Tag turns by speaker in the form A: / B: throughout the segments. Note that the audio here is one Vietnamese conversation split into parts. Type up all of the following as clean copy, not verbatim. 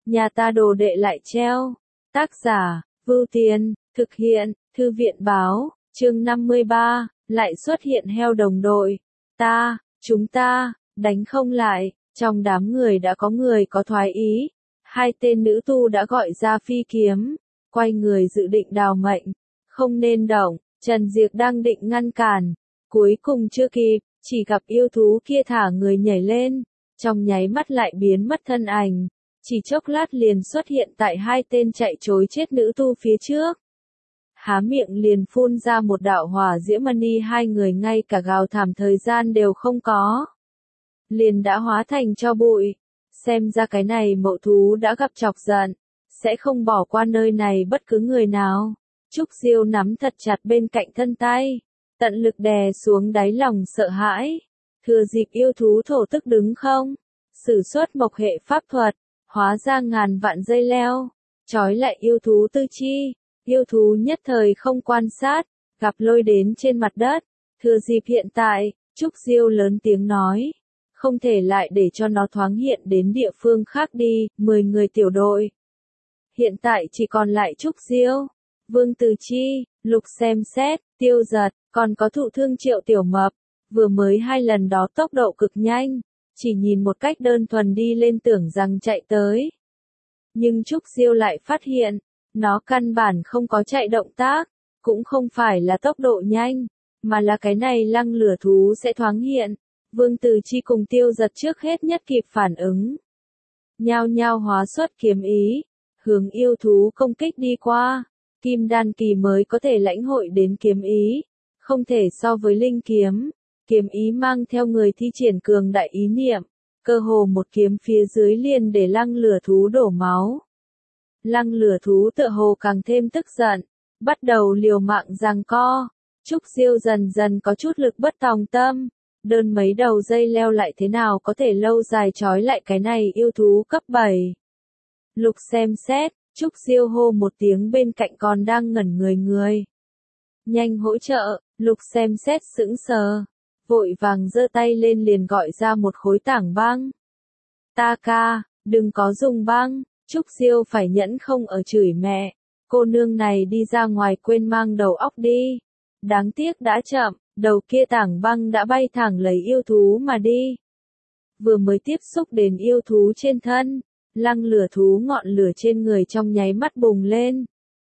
A: nhà ta đồ đệ lại treo. Tác giả, Vưu Tiền, thực hiện, Thư viện báo, chương 53, lại xuất hiện heo đồng đội. Chúng ta, đánh không lại, trong đám người đã có người có thoái ý. Hai tên nữ tu đã gọi ra phi kiếm, quay người dự định đào mệnh. Không nên động, Trần Diệc đang định ngăn cản. Cuối cùng chưa kịp, chỉ gặp yêu thú kia thả người nhảy lên, trong nháy mắt lại biến mất thân ảnh. Chỉ chốc lát liền xuất hiện tại hai tên chạy trối chết nữ tu phía trước. Há miệng liền phun ra một đạo hỏa diễm mani, hai người ngay cả gào thảm thời gian đều không có. Liền đã hóa thành tro bụi. Xem ra cái này mậu thú đã gặp chọc giận, sẽ không bỏ qua nơi này bất cứ người nào. Trúc Diêu nắm thật chặt bên cạnh thân tay, tận lực đè xuống đáy lòng sợ hãi. Thừa dịp yêu thú thổ tức đứng không, sử xuất mộc hệ pháp thuật, hóa ra ngàn vạn dây leo, trói lại yêu thú tư chi. Yêu thú nhất thời không quan sát, gặp lôi đến trên mặt đất. Thừa dịp hiện tại, Trúc Diêu lớn tiếng nói, không thể lại để cho nó thoáng hiện đến địa phương khác đi. 10 người tiểu đội hiện tại chỉ còn lại Trúc Diêu, Vương Từ Chi, Lục Xem Xét, Tiêu Giật, còn có thụ thương Triệu Tiểu Mập. Vừa mới 2 lần đó tốc độ cực nhanh, chỉ nhìn một cách đơn thuần đi lên tưởng rằng chạy tới. Nhưng Trúc Diêu lại phát hiện, nó căn bản không có chạy động tác, cũng không phải là tốc độ nhanh, mà là cái này lăng lửa thú sẽ thoáng hiện. Vương Từ Chi cùng Tiêu Giật trước hết nhất kịp phản ứng, nhao nhao hóa xuất kiếm ý, hướng yêu thú công kích đi qua. Kim đan kỳ mới có thể lãnh hội đến kiếm ý, không thể so với linh kiếm. Kiếm ý mang theo người thi triển cường đại ý niệm, cơ hồ một kiếm phía dưới liền để lăng lửa thú đổ máu. Lăng lửa thú tựa hồ càng thêm tức giận, bắt đầu liều mạng giằng co. Trúc Diêu dần dần có chút lực bất tòng tâm, đơn mấy đầu dây leo lại thế nào có thể lâu dài trói lại cái này yêu thú cấp 7. Lục Xem Xét, Trúc Diêu hô một tiếng bên cạnh còn đang ngẩn người. Nhanh hỗ trợ. Lục Xem Xét sững sờ, vội vàng giơ tay lên liền gọi ra một khối tảng băng. Ta ca, đừng có dùng băng. Trúc Diêu phải nhẫn không ở chửi mẹ, cô nương này đi ra ngoài quên mang đầu óc đi. Đáng tiếc đã chậm, đầu kia tảng băng đã bay thẳng lấy yêu thú mà đi. Vừa mới tiếp xúc đến yêu thú trên thân, lăng lửa thú ngọn lửa trên người trong nháy mắt bùng lên.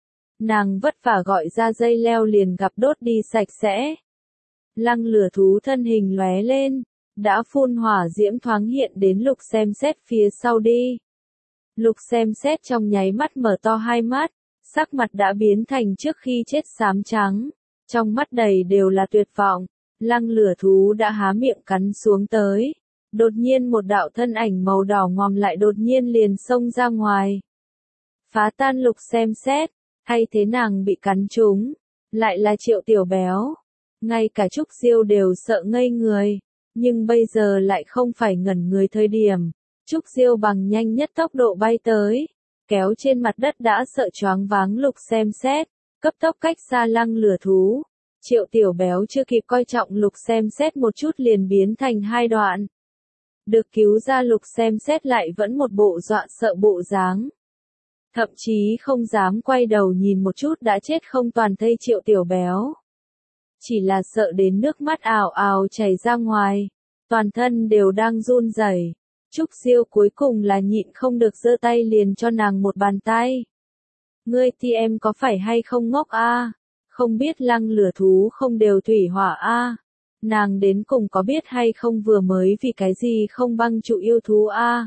A: Nàng vất vả gọi ra dây leo liền gặp đốt đi sạch sẽ. Lăng lửa thú thân hình lóe lên, đã phun hỏa diễm thoáng hiện đến Lục Xem Xét phía sau đi. Lục Xem Xét trong nháy mắt mở to hai mắt, sắc mặt đã biến thành trước khi chết xám trắng, trong mắt đầy đều là tuyệt vọng. Lăng lửa thú đã há miệng cắn xuống tới, đột nhiên một đạo thân ảnh màu đỏ ngòm lại đột nhiên liền xông ra ngoài, phá tan Lục Xem Xét. Hay thế nàng bị cắn trúng, lại là Triệu Tiểu Béo. Ngay cả Trúc Diêu đều sợ ngây người, nhưng bây giờ lại không phải ngẩn người thời điểm. Trúc Diêu bằng nhanh nhất tốc độ bay tới, kéo trên mặt đất đã sợ choáng váng Lục Xem Xét, cấp tốc cách xa lăng lửa thú. Triệu Tiểu Béo chưa kịp coi trọng Lục Xem Xét một chút liền biến thành hai đoạn. Được cứu ra Lục Xem Xét lại vẫn một bộ dọa sợ bộ dáng, thậm chí không dám quay đầu nhìn một chút đã chết không toàn thây Triệu Tiểu Béo. Chỉ là sợ đến nước mắt ào ào chảy ra ngoài, toàn thân đều đang run rẩy. Trúc Diêu cuối cùng là nhịn không được giơ tay liền cho nàng một bàn tay. Ngươi thì em có phải hay không ngốc a? Không biết lăng lửa thú không đều thủy hỏa a? Nàng đến cùng có biết hay không vừa mới vì cái gì không băng trụ yêu thú a?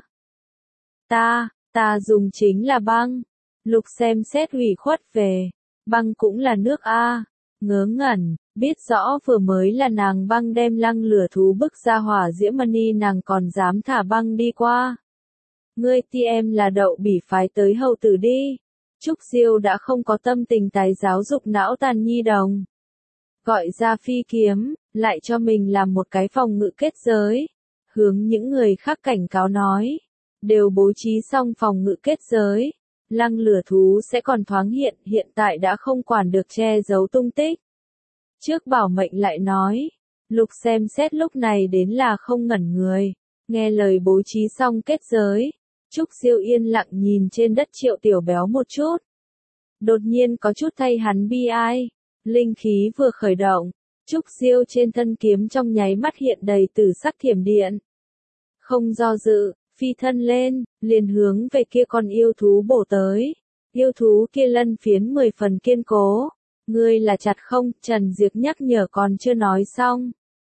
A: Ta dùng chính là băng. Lục Xem Xét ủy khuất về, băng cũng là nước a? Ngớ ngẩn, biết rõ vừa mới là nàng băng đem lăng lửa thú bức ra hỏa diễm mani, nàng còn dám thả băng đi qua. Ngươi ti em là đậu bỉ phái tới hầu tử đi. Trúc Diêu đã không có tâm tình tái giáo dục não tàn nhi đồng. Gọi ra phi kiếm, lại cho mình làm một cái phòng ngự kết giới. Hướng những người khác cảnh cáo nói, đều bố trí xong phòng ngự kết giới. Lăng lửa thú sẽ còn thoáng hiện tại đã không quản được che giấu tung tích. Trước bảo mệnh lại nói, Lục Xem Xét lúc này đến là không ngẩn người, nghe lời bố trí xong kết giới. Trúc Diêu yên lặng nhìn trên đất Triệu Tiểu Béo một chút. Đột nhiên có chút thay hắn bi ai. Linh khí vừa khởi động, Trúc Diêu trên thân kiếm trong nháy mắt hiện đầy tử sắc thiểm điện. Không do dự, phi thân lên, liền hướng về kia con yêu thú bổ tới. Yêu thú kia lân phiến 10 phần kiên cố. Ngươi là chặt không? Trần Diệp nhắc nhở còn chưa nói xong.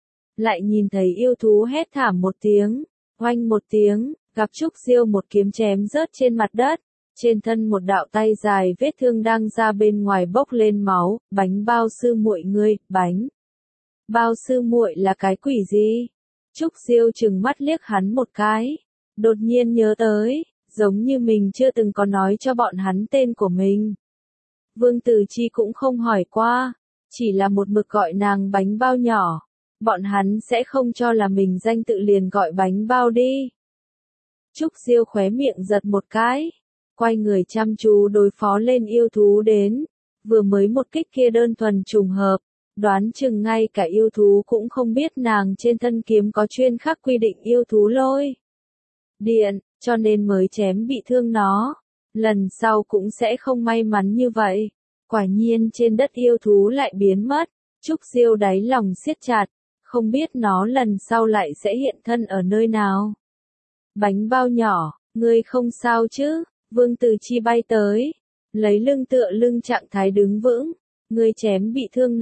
A: Lại nhìn thấy yêu thú hét thảm một tiếng, oanh một tiếng, gặp Trúc Diêu một kiếm chém rớt trên mặt đất. Trên thân một đạo tay dài vết thương đang ra bên ngoài bốc lên máu. Bánh bao sư muội ngươi, bánh bao sư muội là cái quỷ gì? Trúc Diêu trừng mắt liếc hắn một cái. Đột nhiên nhớ tới, giống như mình chưa từng có nói cho bọn hắn tên của mình. Vương Tử Chi cũng không hỏi qua, chỉ là một mực gọi nàng bánh bao nhỏ. Bọn hắn sẽ không cho là mình danh tự liền gọi bánh bao đi. Trúc Diêu khóe miệng giật một cái, quay người chăm chú đối phó lên yêu thú đến. Vừa mới một kích kia đơn thuần trùng hợp, đoán chừng ngay cả yêu thú cũng không biết nàng trên thân kiếm có chuyên khắc quy định yêu thú lôi điện, cho nên mới chém bị thương nó. Lần sau cũng sẽ không may mắn như vậy. Quả nhiên trên đất yêu thú lại biến mất. Trúc Diêu đáy lòng siết chặt, không biết nó lần sau lại sẽ hiện thân ở nơi nào. Bánh bao nhỏ, ngươi không sao chứ? Vương Tử Chi bay tới, lấy lưng tựa lưng trạng thái đứng vững. Ngươi chém bị thương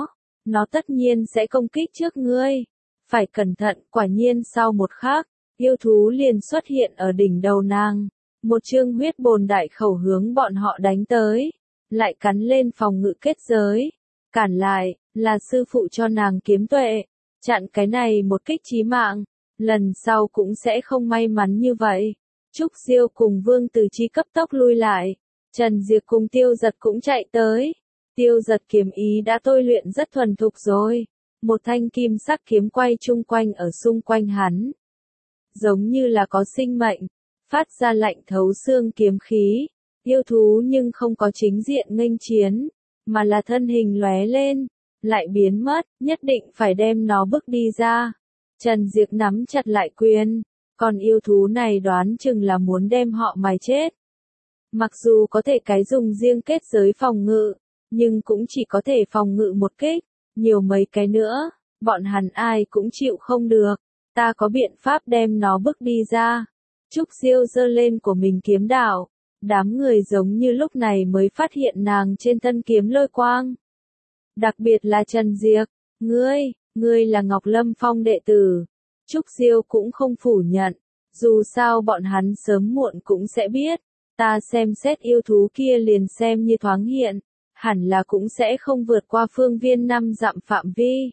A: nó tất nhiên sẽ công kích trước ngươi. Phải cẩn thận. Quả nhiên sau một khắc, yêu thú liền xuất hiện ở đỉnh đầu nàng. Một chương huyết bồn đại khẩu hướng bọn họ đánh tới, lại cắn lên phòng ngự kết giới. Cản lại, là sư phụ cho nàng kiếm tuệ, chặn cái này một kích chí mạng, lần sau cũng sẽ không may mắn như vậy. Trúc Diêu cùng Vương Tử Chi cấp tốc lui lại, Trần Diệp cùng Tiêu Giật cũng chạy tới. Tiêu Giật kiếm ý đã tôi luyện rất thuần thục rồi, một thanh kim sắc kiếm quay chung quanh ở xung quanh hắn, giống như là có sinh mệnh, phát ra lạnh thấu xương kiếm khí. Yêu thú nhưng không có chính diện nghênh chiến, mà là thân hình lóe lên, lại biến mất, nhất định phải đem nó bước đi ra. Trần Diệp nắm chặt lại quyền, còn yêu thú này đoán chừng là muốn đem họ mài chết. Mặc dù có thể cái dùng riêng kết giới phòng ngự, nhưng cũng chỉ có thể phòng ngự một kích, nhiều mấy cái nữa, bọn hắn ai cũng chịu không được. Ta có biện pháp đem nó bước đi ra. Trúc Diêu giơ lên của mình kiếm đạo. Đám người giống như lúc này mới phát hiện nàng trên thân kiếm lôi quang. Đặc biệt là Trần Diệp, ngươi là Ngọc Lâm Phong đệ tử. Trúc Diêu cũng không phủ nhận, dù sao bọn hắn sớm muộn cũng sẽ biết. Ta xem xét yêu thú kia liền xem như thoáng hiện, hẳn là cũng sẽ không vượt qua phương viên 5 dặm phạm vi.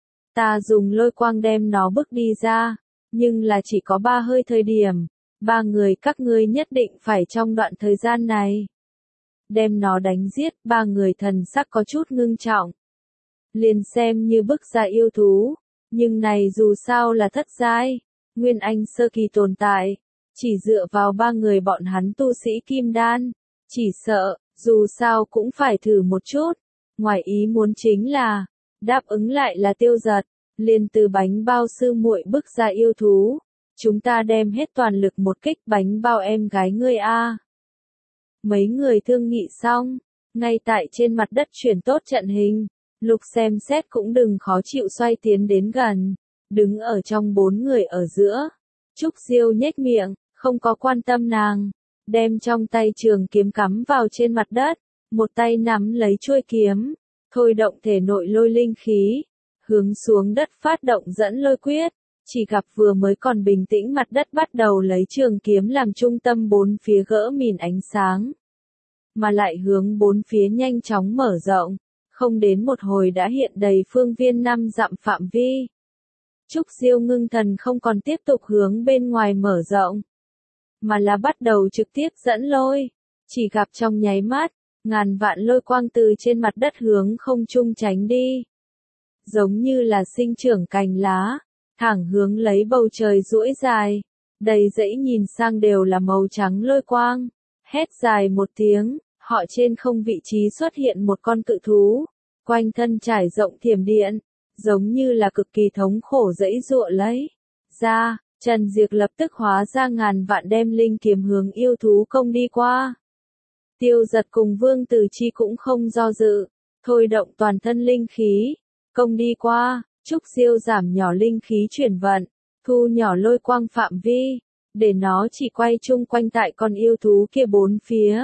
A: Ta dùng lôi quang đem nó bước đi ra, nhưng là chỉ có 3 hơi thời điểm. 3 người các ngươi nhất định phải trong đoạn thời gian này đem nó đánh giết. 3 người thần sắc có chút ngưng trọng. Liền xem như bức ra yêu thú, nhưng này dù sao là thất giai, nguyên anh sơ kỳ tồn tại, chỉ dựa vào 3 người bọn hắn tu sĩ kim đan, chỉ sợ, dù sao cũng phải thử một chút. Ngoài ý muốn chính là, đáp ứng lại là Tiêu Giật, liền từ bánh bao sư muội bức ra yêu thú. Chúng ta đem hết toàn lực một kích bánh bao em gái ngươi a. Mấy người thương nghị xong, ngay tại trên mặt đất chuyển tốt trận hình, Lục xem xét cũng đừng khó chịu xoay tiến đến gần, đứng ở trong 4 người ở giữa. Trúc Diêu nhếch miệng, không có quan tâm nàng, đem trong tay trường kiếm cắm vào trên mặt đất, một tay nắm lấy chuôi kiếm, thôi động thể nội lôi linh khí, hướng xuống đất phát động dẫn lôi quyết. Chỉ gặp vừa mới còn bình tĩnh mặt đất bắt đầu lấy trường kiếm làm trung tâm 4 phía gỡ mìn ánh sáng, mà lại hướng 4 phía nhanh chóng mở rộng, không đến một hồi đã hiện đầy phương viên 5 dặm phạm vi. Trúc Diêu ngưng thần không còn tiếp tục hướng bên ngoài mở rộng, mà là bắt đầu trực tiếp dẫn lôi. Chỉ gặp trong nháy mắt, ngàn vạn lôi quang từ trên mặt đất hướng không trung tránh đi, giống như là sinh trưởng cành lá, thẳng hướng lấy bầu trời duỗi dài, đầy dãy nhìn sang đều là màu trắng lôi quang. Hét dài một tiếng, họ trên không vị trí xuất hiện một con cự thú, quanh thân trải rộng thiểm điện, giống như là cực kỳ thống khổ dãy giụa lấy ra. Trần Diệc lập tức hóa ra ngàn vạn đem linh kiếm hướng yêu thú công đi qua. Tiêu Giật cùng Vương Tử Chi cũng không do dự, thôi động toàn thân linh khí, công đi qua. Trúc Diêu giảm nhỏ linh khí chuyển vận, thu nhỏ lôi quang phạm vi, để nó chỉ quay chung quanh tại con yêu thú kia bốn phía.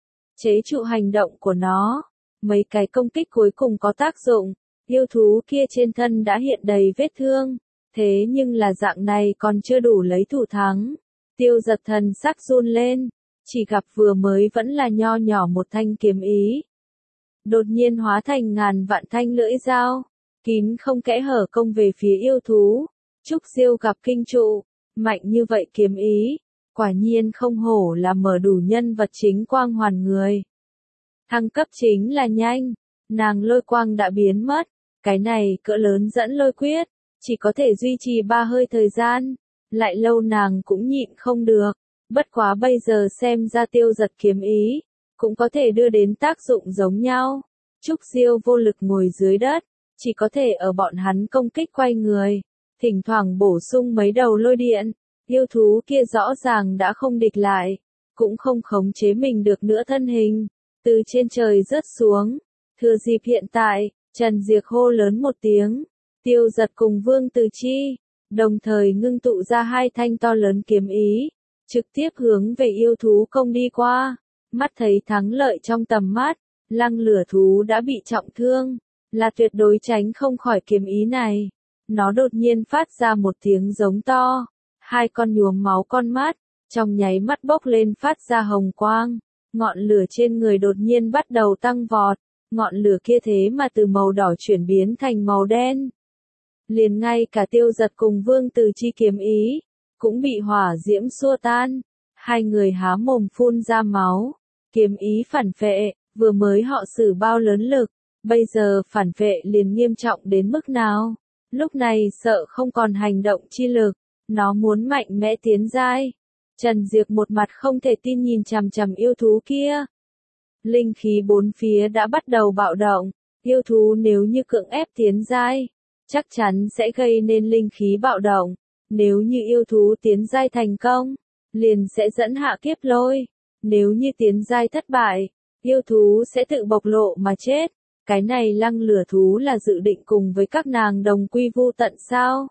A: Chế trụ hành động của nó, mấy cái công kích cuối cùng có tác dụng, yêu thú kia trên thân đã hiện đầy vết thương, thế nhưng là dạng này còn chưa đủ lấy thủ thắng. Tiêu Giật thần sắc run lên, chỉ gặp vừa mới vẫn là nho nhỏ một thanh kiếm ý. Đột nhiên hóa thành ngàn vạn thanh lưỡi dao, kín không kẽ hở công về phía yêu thú. Trúc Diêu gặp kinh trụ, mạnh như vậy kiếm ý, quả nhiên không hổ là mở đủ nhân vật chính quang hoàn người. Thăng cấp chính là nhanh, nàng lôi quang đã biến mất, cái này cỡ lớn dẫn lôi quyết, chỉ có thể duy trì 3 hơi thời gian, lại lâu nàng cũng nhịn không được, bất quá bây giờ xem ra Tiêu Giật kiếm ý, cũng có thể đưa đến tác dụng giống nhau. Trúc Diêu vô lực ngồi dưới đất, chỉ có thể ở bọn hắn công kích quay người, thỉnh thoảng bổ sung mấy đầu lôi điện, yêu thú kia rõ ràng đã không địch lại, cũng không khống chế mình được nữa thân hình, từ trên trời rớt xuống. Thừa dịp hiện tại, Trần Diệc hô lớn một tiếng, Tiêu Giật cùng Vương Tử Chi, đồng thời ngưng tụ ra 2 thanh to lớn kiếm ý, trực tiếp hướng về yêu thú công đi qua. Mắt thấy thắng lợi trong tầm mắt, lăng lửa thú đã bị trọng thương, là tuyệt đối tránh không khỏi kiếm ý này. Nó đột nhiên phát ra một tiếng giống to, 2 con nhuốm máu con mắt, trong nháy mắt bốc lên phát ra hồng quang, ngọn lửa trên người đột nhiên bắt đầu tăng vọt, ngọn lửa kia thế mà từ màu đỏ chuyển biến thành màu đen. Liền ngay cả Tiêu Giật cùng Vương Tử Chi kiếm ý, cũng bị hỏa diễm xua tan, 2 người há mồm phun ra máu, kiếm ý phản phệ, vừa mới họ sử bao lớn lực, bây giờ phản phệ liền nghiêm trọng đến mức nào, lúc này sợ không còn hành động chi lực, nó muốn mạnh mẽ tiến giai. Trần Diệc một mặt không thể tin nhìn chằm chằm yêu thú kia. Linh khí bốn phía đã bắt đầu bạo động, yêu thú nếu như cưỡng ép tiến giai, chắc chắn sẽ gây nên linh khí bạo động, nếu như yêu thú tiến giai thành công, liền sẽ dẫn hạ kiếp lôi, nếu như tiến giai thất bại, yêu thú sẽ tự bộc lộ mà chết. Cái này lăng lửa thú là dự định cùng với các nàng đồng quy vu tận sao?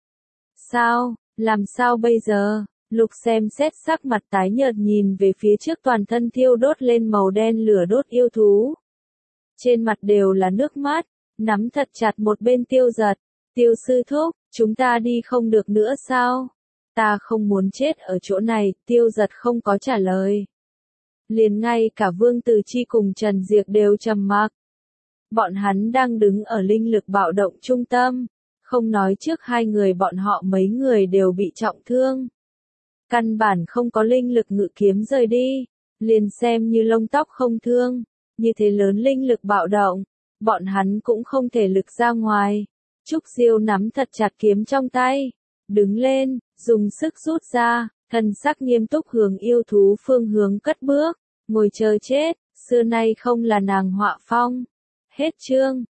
A: Sao, làm sao bây giờ? Lục xem xét sắc mặt tái nhợt nhìn về phía trước toàn thân thiêu đốt lên màu đen lửa đốt yêu thú. Trên mặt đều là nước mắt, nắm thật chặt một bên Tiêu Giật. Tiêu sư thúc, chúng ta đi không được nữa sao? Ta không muốn chết ở chỗ này, Tiêu Giật không có trả lời. Liền ngay cả Vương Tử Chi cùng Trần Diệc đều trầm mặc. Bọn hắn đang đứng ở linh lực bạo động trung tâm, không nói trước 2 người bọn họ mấy người đều bị trọng thương. Căn bản không có linh lực ngự kiếm rời đi, liền xem như lông tóc không thương, như thế lớn linh lực bạo động, bọn hắn cũng không thể lực ra ngoài. Trúc Diêu nắm thật chặt kiếm trong tay, đứng lên, dùng sức rút ra, thần sắc nghiêm túc hướng yêu thú phương hướng cất bước, ngồi chờ chết, xưa nay không là nàng họa phong. Hết chương.